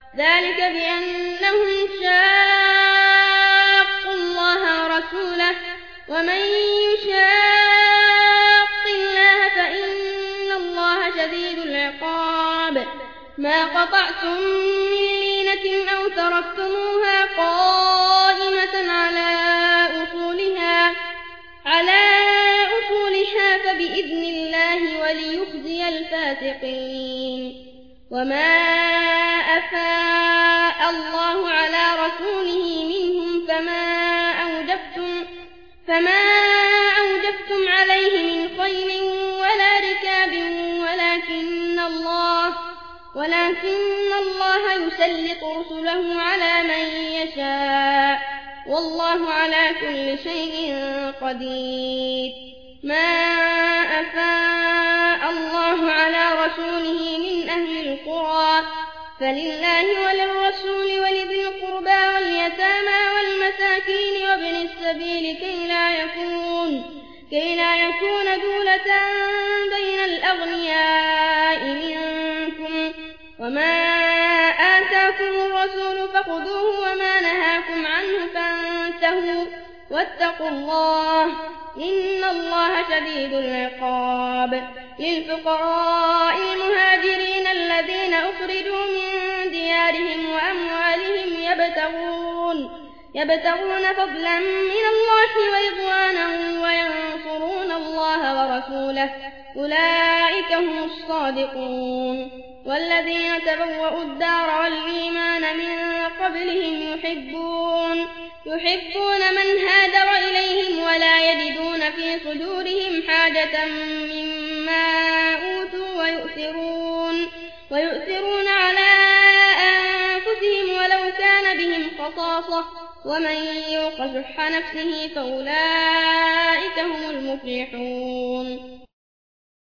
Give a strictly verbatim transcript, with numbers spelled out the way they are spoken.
ذلك بأنهم شاقوا الله ورسوله ومن يشاق الله فإن الله شديد العقاب ما قطعتم من لينة أو تركتموها قائمة على أصولها على أصولها فبإذن الله وليخزي الفاسقين وما أفاء الله على رسوله منهم فما أوجفتم فما أوجفتم عليه من خيل ولا ركاب ولكن الله ولكن الله يسلط رسله على من يشاء والله على كل شيء قدير ما أفاء الله على رسوله من أهل القرى فلله وللرسول ولذي القربى واليتامى والمساكين وابن السبيل كي لا يكون كي لا يكون دولة بين الأغنياء منكم وما آتاكم الرسول فخذوه وما نهاكم عنه فانتهوا واتقوا الله إن الله شديد العقاب للفقراء المهاجرين الذين أخرجوا من ديارهم وأموالهم يبتغون يبتغون فضلا من الله ورضوانا وينصرون الله ورسوله أولئك هم الصادقون والذين تبوأوا الدار والإيمان من قبلهم يحبون يحبون من هاجر إليهم ولا يجدون في صدورهم حاجة مما أوتوا ويؤثرون ويؤثرون على أنفسهم ولو كان بهم خصاصة ومن يوق شح نفسه فأولئك هم المفلحون